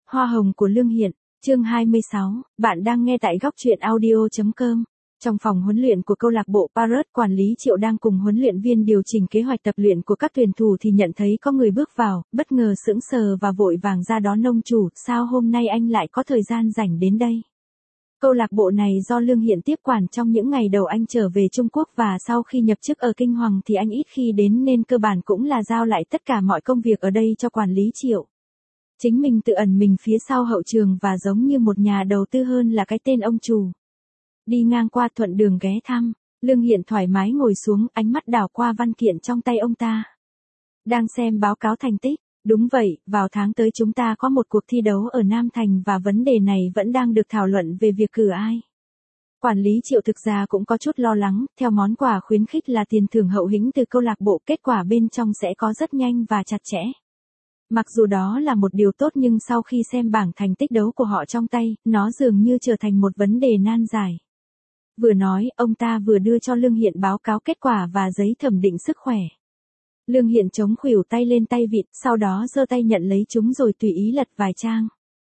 Hoa hồng của Lương Hiện, chương 26, bạn đang nghe tại góc truyện audio.com. Trong phòng huấn luyện của câu lạc bộ Parrot, quản lý Triệu đang cùng huấn luyện viên điều chỉnh kế hoạch tập luyện của các tuyển thủ thì nhận thấy có người bước vào, bất ngờ sững sờ và vội vàng ra đón ông chủ, sao hôm nay anh lại có thời gian rảnh đến đây? Câu lạc bộ này do Lương Hiện tiếp quản trong những ngày đầu anh trở về Trung Quốc và sau khi nhập chức ở Kinh Hoàng thì anh ít khi đến nên cơ bản cũng là giao lại tất cả mọi công việc ở đây cho quản lý Triệu. Chính mình tự ẩn mình phía sau hậu trường và giống như một nhà đầu tư hơn là cái tên ông chủ. Đi ngang qua thuận đường ghé thăm, Lương Hiện thoải mái ngồi xuống, ánh mắt đảo qua văn kiện trong tay ông ta. Đang xem báo cáo thành tích, đúng vậy, vào tháng tới chúng ta có một cuộc thi đấu ở Nam Thành và vấn đề này vẫn đang được thảo luận về việc cử ai. Quản lý Triệu thực ra cũng có chút lo lắng, theo món quà khuyến khích là tiền thưởng hậu hĩnh từ câu lạc bộ, kết quả bên trong sẽ có rất nhanh và chặt chẽ. Mặc dù đó là một điều tốt nhưng sau khi xem bảng thành tích đấu của họ trong tay, nó dường như trở thành một vấn đề nan giải. Vừa nói, ông ta vừa đưa cho Lương Hiện báo cáo kết quả và giấy thẩm định sức khỏe. Lương Hiện chống khuỷu tay lên tay vịt, sau đó giơ tay nhận lấy chúng rồi tùy ý lật vài trang.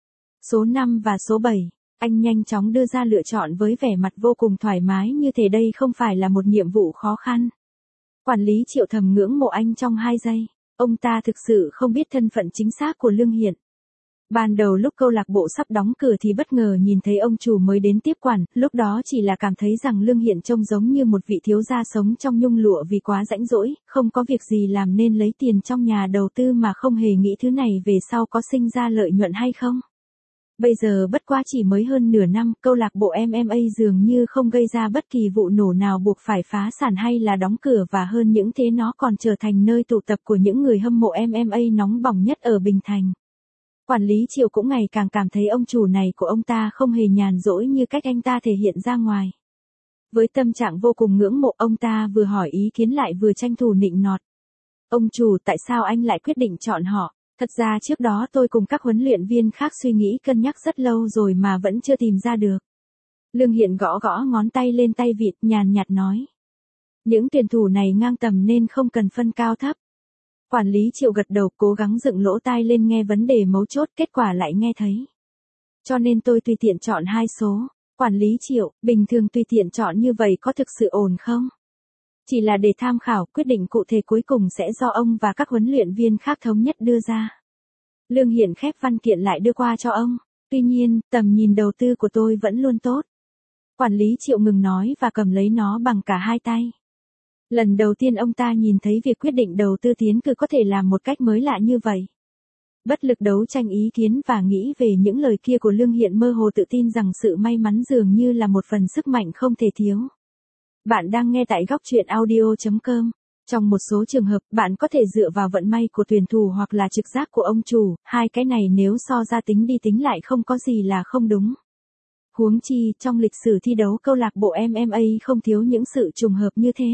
Số 5 và số 7, anh nhanh chóng đưa ra lựa chọn với vẻ mặt vô cùng thoải mái như thể đây không phải là một nhiệm vụ khó khăn. Quản lý Triệu thầm ngưỡng mộ anh trong 2 giây. Ông ta thực sự không biết thân phận chính xác của Lương Hiện. Ban đầu lúc câu lạc bộ sắp đóng cửa thì bất ngờ nhìn thấy ông chủ mới đến tiếp quản, lúc đó chỉ là cảm thấy rằng Lương Hiện trông giống như một vị thiếu gia sống trong nhung lụa vì quá rãnh rỗi, không có việc gì làm nên lấy tiền trong nhà đầu tư mà không hề nghĩ thứ này về sau có sinh ra lợi nhuận hay không. Bây giờ bất quá chỉ mới hơn nửa năm, câu lạc bộ MMA dường như không gây ra bất kỳ vụ nổ nào buộc phải phá sản hay là đóng cửa, và hơn những thế nó còn trở thành nơi tụ tập của những người hâm mộ MMA nóng bỏng nhất ở Bình Thành. Quản lý Triệu cũng ngày càng cảm thấy ông chủ này của ông ta không hề nhàn rỗi như cách anh ta thể hiện ra ngoài. Với tâm trạng vô cùng ngưỡng mộ, ông ta vừa hỏi ý kiến lại vừa tranh thủ nịnh nọt. Ông chủ, tại sao anh lại quyết định chọn họ? Thật ra trước đó tôi cùng các huấn luyện viên khác suy nghĩ cân nhắc rất lâu rồi mà vẫn chưa tìm ra được. Lương Hiện gõ gõ ngón tay lên tay vịt, nhàn nhạt nói. Những tuyển thủ này ngang tầm nên không cần phân cao thấp. Quản lý Triệu gật đầu, cố gắng dựng lỗ tai lên nghe vấn đề mấu chốt, kết quả lại nghe thấy. Cho nên tôi tùy tiện chọn 2 số. Quản lý Triệu, bình thường tùy tiện chọn như vậy có thực sự ổn không? Chỉ là để tham khảo, quyết định cụ thể cuối cùng sẽ do ông và các huấn luyện viên khác thống nhất đưa ra. Lương Hiện khép văn kiện lại đưa qua cho ông. Tuy nhiên, tầm nhìn đầu tư của tôi vẫn luôn tốt. Quản lý Triệu ngừng nói và cầm lấy nó bằng cả 2 tay. Lần đầu tiên ông ta nhìn thấy việc quyết định đầu tư tiến cử có thể làm một cách mới lạ như vậy. Bất lực đấu tranh ý kiến và nghĩ về những lời kia của Lương Hiện, mơ hồ tự tin rằng sự may mắn dường như là một phần sức mạnh không thể thiếu. Bạn đang nghe tại góc truyện audio.com. Trong một số trường hợp, bạn có thể dựa vào vận may của tuyển thủ hoặc là trực giác của ông chủ, hai cái này nếu so ra tính đi tính lại không có gì là không đúng. Huống chi, trong lịch sử thi đấu câu lạc bộ MMA không thiếu những sự trùng hợp như thế.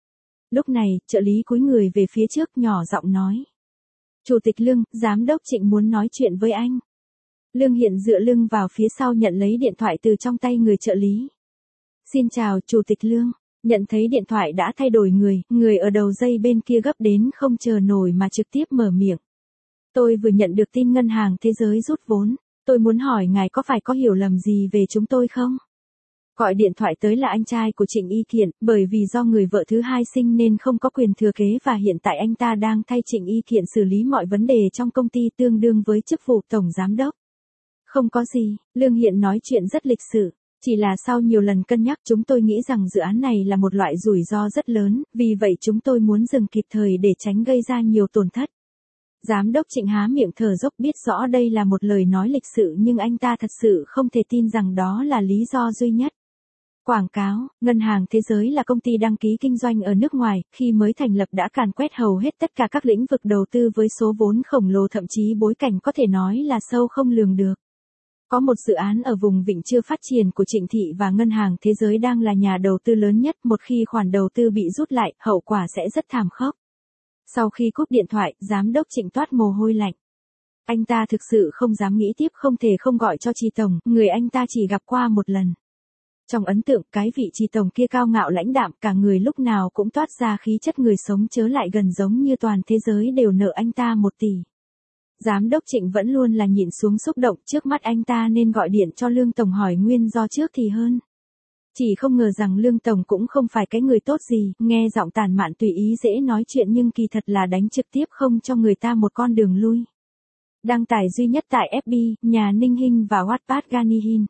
Lúc này, trợ lý cúi người về phía trước nhỏ giọng nói. Chủ tịch Lương, giám đốc Trịnh muốn nói chuyện với anh. Lương Hiện dựa lưng vào phía sau nhận lấy điện thoại từ trong tay người trợ lý. Xin chào, Chủ tịch Lương. Nhận thấy điện thoại đã thay đổi người ở đầu dây bên kia gấp đến không chờ nổi mà trực tiếp mở miệng. Tôi vừa nhận được tin ngân hàng thế giới rút vốn. Tôi muốn hỏi ngài có phải có hiểu lầm gì về chúng tôi không? Gọi điện thoại tới là anh trai của Trịnh Y Kiện, bởi vì do người vợ thứ hai sinh nên không có quyền thừa kế và hiện tại anh ta đang thay Trịnh Y Kiện xử lý mọi vấn đề trong công ty, tương đương với chức vụ tổng giám đốc. Không có gì, Lương Hiện nói chuyện rất lịch sự. Chỉ là sau nhiều lần cân nhắc chúng tôi nghĩ rằng dự án này là một loại rủi ro rất lớn, vì vậy chúng tôi muốn dừng kịp thời để tránh gây ra nhiều tổn thất. Giám đốc Trịnh há miệng thở dốc, biết rõ đây là một lời nói lịch sự nhưng anh ta thật sự không thể tin rằng đó là lý do duy nhất. Quảng cáo, Ngân hàng Thế giới là công ty đăng ký kinh doanh ở nước ngoài, khi mới thành lập đã càn quét hầu hết tất cả các lĩnh vực đầu tư với số vốn khổng lồ, thậm chí bối cảnh có thể nói là sâu không lường được. Có một dự án ở vùng vịnh chưa phát triển của Trịnh Thị và Ngân hàng Thế giới đang là nhà đầu tư lớn nhất, một khi khoản đầu tư bị rút lại, hậu quả sẽ rất thảm khốc. Sau khi cúp điện thoại, giám đốc Trịnh toát mồ hôi lạnh. Anh ta thực sự không dám nghĩ tiếp, không thể không gọi cho Trì Tổng, người anh ta chỉ gặp qua một lần. Trong ấn tượng, cái vị Trì Tổng kia cao ngạo lãnh đạm, cả người lúc nào cũng toát ra khí chất người sống chớ lại gần, giống như toàn thế giới đều nợ anh ta 1 tỷ. Giám đốc Trịnh vẫn luôn là nhịn xuống xúc động, trước mắt anh ta nên gọi điện cho Lương Tổng hỏi nguyên do trước thì hơn. Chỉ không ngờ rằng Lương Tổng cũng không phải cái người tốt gì, nghe giọng tàn mạn tùy ý dễ nói chuyện nhưng kỳ thật là đánh trực tiếp không cho người ta một con đường lui. Đăng tải duy nhất tại FB, nhà Ninh Hinh và Wattpad Ganihin.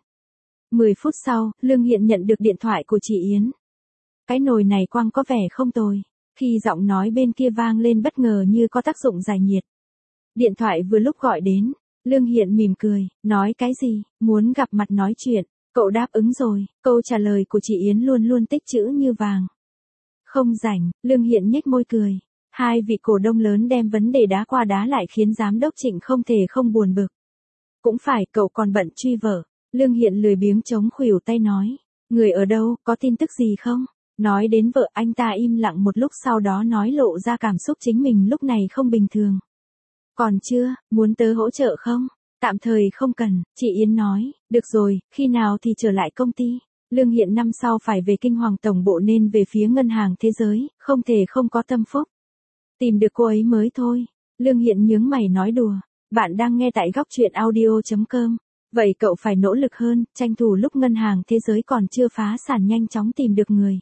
10 phút sau, Lương Hiện nhận được điện thoại của chị Yến. Cái nồi này quang có vẻ không tồi. Khi giọng nói bên kia vang lên bất ngờ như có tác dụng giải nhiệt. Điện thoại vừa lúc gọi đến, Lương Hiện mỉm cười, nói cái gì, muốn gặp mặt nói chuyện. Cậu đáp ứng rồi, câu trả lời của chị Yến luôn luôn tích trữ như vàng. Không rảnh, Lương Hiện nhếch môi cười. Hai vị cổ đông lớn đem vấn đề đá qua đá lại khiến giám đốc Trịnh không thể không buồn bực. Cũng phải, cậu còn bận truy vợ. Lương Hiện lười biếng chống khuỷu tay nói. Người ở đâu, có tin tức gì không? Nói đến vợ anh ta im lặng một lúc sau đó nói lộ ra cảm xúc chính mình lúc này không bình thường. Còn chưa, muốn tớ hỗ trợ không? Tạm thời không cần, chị Yến nói, được rồi, khi nào thì trở lại công ty. Lương Hiện năm sau phải về Kinh Hoàng Tổng Bộ nên về phía Ngân hàng Thế giới, không thể không có tâm phúc. Tìm được cô ấy mới thôi. Lương Hiện nhướng mày nói đùa. Bạn đang nghe tại góc truyện audio.com. Vậy cậu phải nỗ lực hơn, tranh thủ lúc Ngân hàng Thế giới còn chưa phá sản nhanh chóng tìm được người.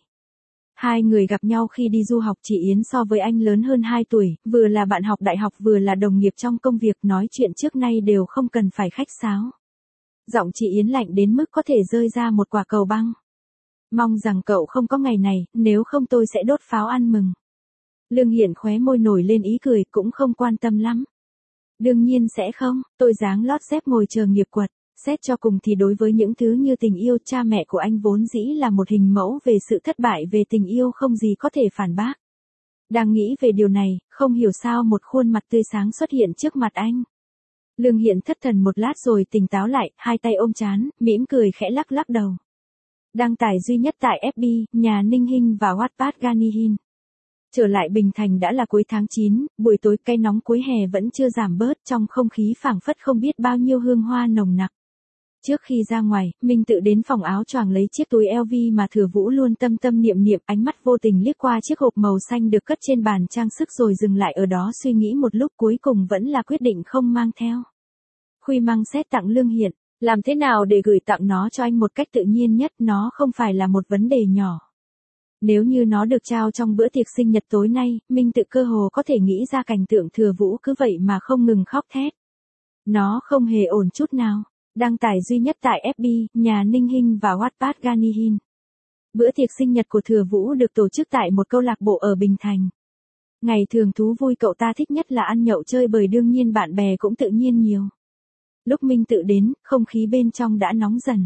Hai người gặp nhau khi đi du học, chị Yến so với anh lớn hơn 2 tuổi, vừa là bạn học đại học vừa là đồng nghiệp trong công việc, nói chuyện trước nay đều không cần phải khách sáo. Giọng chị Yến lạnh đến mức có thể rơi ra một quả cầu băng. Mong rằng cậu không có ngày này, nếu không tôi sẽ đốt pháo ăn mừng. Lương Hiện khóe môi nổi lên ý cười, cũng không quan tâm lắm. Đương nhiên sẽ không, tôi dáng lót dép ngồi chờ nghiệp quật. Xét cho cùng thì đối với những thứ như tình yêu, cha mẹ của anh vốn dĩ là một hình mẫu về sự thất bại về tình yêu không gì có thể phản bác. Đang nghĩ về điều này, không hiểu sao một khuôn mặt tươi sáng xuất hiện trước mặt anh. Lương Hiện thất thần một lát rồi tỉnh táo lại, hai tay ôm trán, mỉm cười khẽ lắc lắc đầu. Đăng tải duy nhất tại FB, nhà Ninh Hinh và Wattpad Ganihin. Trở lại Bình Thành đã là cuối tháng 9, buổi tối cay nóng cuối hè vẫn chưa giảm bớt, trong không khí phảng phất không biết bao nhiêu hương hoa nồng nặc. Trước khi ra ngoài, Minh Tự đến phòng áo choàng lấy chiếc túi LV mà Thừa Vũ luôn tâm tâm niệm niệm, ánh mắt vô tình liếc qua chiếc hộp màu xanh được cất trên bàn trang sức rồi dừng lại ở đó suy nghĩ một lúc, cuối cùng vẫn là quyết định không mang theo. Khuy Măng xét tặng Lương Hiện, làm thế nào để gửi tặng nó cho anh một cách tự nhiên nhất, nó không phải là một vấn đề nhỏ. Nếu như nó được trao trong bữa tiệc sinh nhật tối nay, Minh Tự cơ hồ có thể nghĩ ra cảnh tượng Thừa Vũ cứ vậy mà không ngừng khóc thét. Nó không hề ổn chút nào. Đăng tải duy nhất tại FB, nhà Ninh Hinh và Wattpad Ganihin. Bữa tiệc sinh nhật của Thừa Vũ được tổ chức tại một câu lạc bộ ở Bình Thành. Ngày thường thú vui cậu ta thích nhất là ăn nhậu chơi bời, đương nhiên bạn bè cũng tự nhiên nhiều. Lúc Minh Tự đến, không khí bên trong đã nóng dần.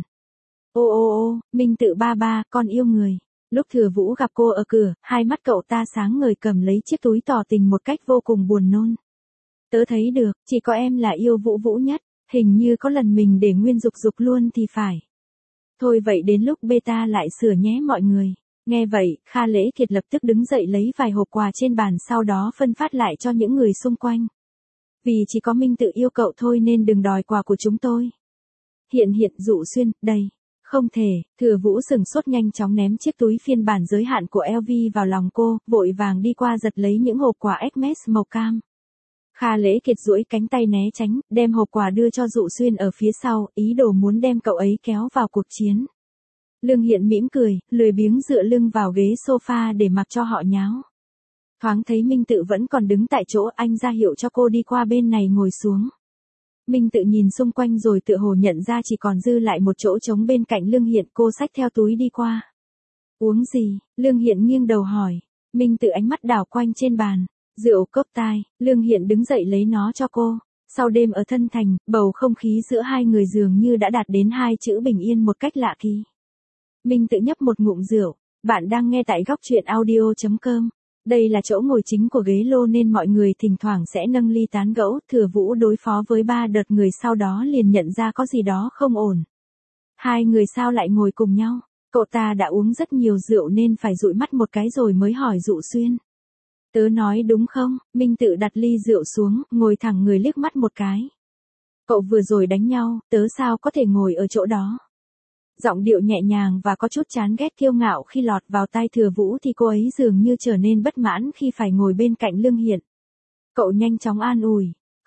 Ô, Minh Tự ba ba, con yêu người. Lúc Thừa Vũ gặp cô ở cửa, hai mắt cậu ta sáng ngời cầm lấy chiếc túi tỏ tình một cách vô cùng buồn nôn. Tớ thấy được, chỉ có em là yêu Vũ Vũ nhất. Hình như có lần mình để nguyên dục luôn thì phải. Thôi vậy đến lúc beta lại sửa nhé mọi người. Nghe vậy, Kha Lễ Kiệt lập tức đứng dậy lấy vài hộp quà trên bàn sau đó phân phát lại cho những người xung quanh. Vì chỉ có Minh Tự yêu cậu thôi nên đừng đòi quà của chúng tôi. Hiện Dụ Xuyên, đây. Không thể, Thừa Vũ sừng sốt nhanh chóng ném chiếc túi phiên bản giới hạn của LV vào lòng cô, vội vàng đi qua giật lấy những hộp quà Hermes màu cam. Kha Lễ Kiệt duỗi cánh tay né tránh, đem hộp quà đưa cho Dụ Xuyên ở phía sau, ý đồ muốn đem cậu ấy kéo vào cuộc chiến. Lương Hiện mỉm cười, lười biếng dựa lưng vào ghế sofa để mặc cho họ nháo. Thoáng thấy Minh Tự vẫn còn đứng tại chỗ, anh ra hiệu cho cô đi qua bên này ngồi xuống. Minh Tự nhìn xung quanh rồi tựa hồ nhận ra chỉ còn dư lại một chỗ trống bên cạnh Lương Hiện, cô xách theo túi đi qua. Uống gì? Lương Hiện nghiêng đầu hỏi. Minh Tự ánh mắt đảo quanh trên bàn. Rượu cốc tai, Lương Hiện đứng dậy lấy nó cho cô. Sau đêm ở Thân Thành, bầu không khí giữa hai người dường như đã đạt đến hai chữ bình yên một cách lạ kỳ. Minh Tự nhấp một ngụm rượu. Bạn đang nghe tại góc truyện audio.com. Đây là chỗ ngồi chính của ghế lô nên mọi người thỉnh thoảng sẽ nâng ly tán gẫu. Thừa Vũ đối phó với 3 đợt người sau đó liền nhận ra có gì đó không ổn. Hai người sao lại ngồi cùng nhau? Cậu ta đã uống rất nhiều rượu nên phải dụi mắt một cái rồi mới hỏi Dụ Xuyên. Tớ nói đúng không? Minh Tự đặt ly rượu xuống, ngồi thẳng người liếc mắt một cái. Cậu vừa rồi đánh nhau, tớ sao có thể ngồi ở chỗ đó? Giọng điệu nhẹ nhàng và có chút chán ghét kiêu ngạo khi lọt vào tai Thừa Vũ thì cô ấy dường như trở nên bất mãn khi phải ngồi bên cạnh Lương Hiện. Cậu nhanh chóng an ủi.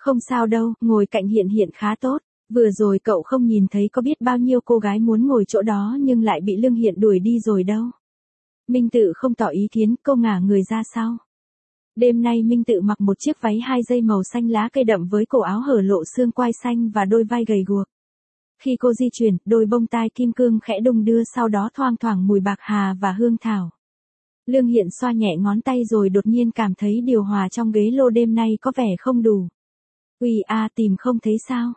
Không sao đâu, ngồi cạnh Hiện Hiện khá tốt. Vừa rồi cậu không nhìn thấy có biết bao nhiêu cô gái muốn ngồi chỗ đó nhưng lại bị Lương Hiện đuổi đi rồi đâu. Minh Tự không tỏ ý kiến, cô ngả người ra sau. Đêm nay Minh Tự mặc một chiếc váy 2 dây màu xanh lá cây đậm với cổ áo hở lộ xương quai xanh và đôi vai gầy guộc. Khi cô di chuyển, đôi bông tai kim cương khẽ đung đưa, sau đó thoang thoảng mùi bạc hà và hương thảo. Lương Hiện xoa nhẹ ngón tay rồi đột nhiên cảm thấy điều hòa trong ghế lô đêm nay có vẻ không đủ. Tìm không thấy sao?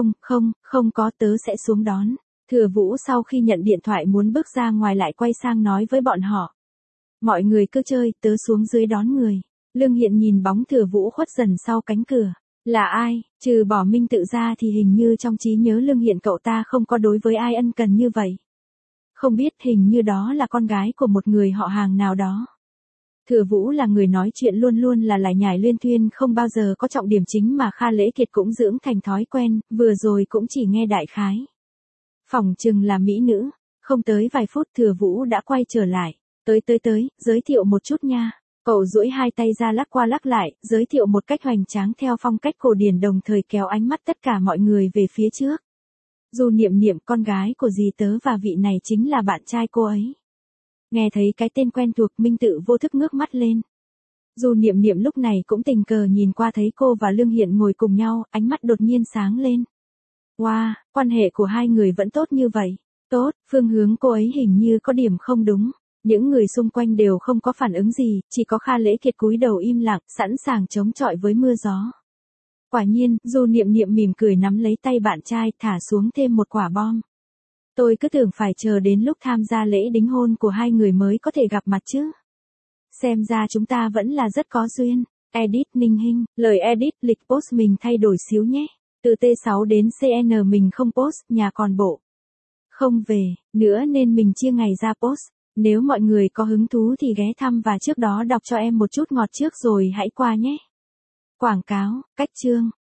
Không có, tớ sẽ xuống đón. Thừa Vũ sau khi nhận điện thoại muốn bước ra ngoài lại quay sang nói với bọn họ. Mọi người cứ chơi, tớ xuống dưới đón người. Lương Hiện nhìn bóng Thừa Vũ khuất dần sau cánh cửa. Là ai, trừ bỏ Minh Tự ra thì hình như trong trí nhớ Lương Hiện cậu ta không có đối với ai ân cần như vậy. Không biết, hình như đó là con gái của một người họ hàng nào đó. Thừa Vũ là người nói chuyện luôn luôn là lải nhải luyên thuyên, không bao giờ có trọng điểm chính mà Kha Lễ Kiệt cũng dưỡng thành thói quen, vừa rồi cũng chỉ nghe đại khái. Phỏng chừng là mỹ nữ, không tới vài phút Thừa Vũ đã quay trở lại. Tới, giới thiệu một chút nha. Cậu duỗi hai tay ra lắc qua lắc lại, giới thiệu một cách hoành tráng theo phong cách cổ điển, đồng thời kéo ánh mắt tất cả mọi người về phía trước. Du Niệm Niệm, con gái của dì tớ, và vị này chính là bạn trai cô ấy. Nghe thấy cái tên quen thuộc, Minh Tự vô thức ngước mắt lên. Du Niệm Niệm lúc này cũng tình cờ nhìn qua thấy cô và Lương Hiện ngồi cùng nhau, ánh mắt đột nhiên sáng lên. Wow, quan hệ của hai người vẫn tốt như vậy. Tốt, phương hướng cô ấy hình như có điểm không đúng. Những người xung quanh đều không có phản ứng gì, chỉ có Kha Lễ Kiệt cúi đầu im lặng, sẵn sàng chống chọi với mưa gió. Quả nhiên, Du Niệm Niệm mỉm cười nắm lấy tay bạn trai, thả xuống thêm một quả bom. Tôi cứ tưởng phải chờ đến lúc tham gia lễ đính hôn của hai người mới có thể gặp mặt chứ. Xem ra chúng ta vẫn là rất có duyên. Edit Ninh Hinh, lời edit lịch post mình thay đổi xíu nhé. Từ T6 đến CN mình không post, nhà còn bộ không về nữa nên mình chia ngày ra post. Nếu mọi người có hứng thú thì ghé thăm và trước đó đọc cho em một chút ngọt trước rồi hãy qua nhé. Quảng cáo, cách chương.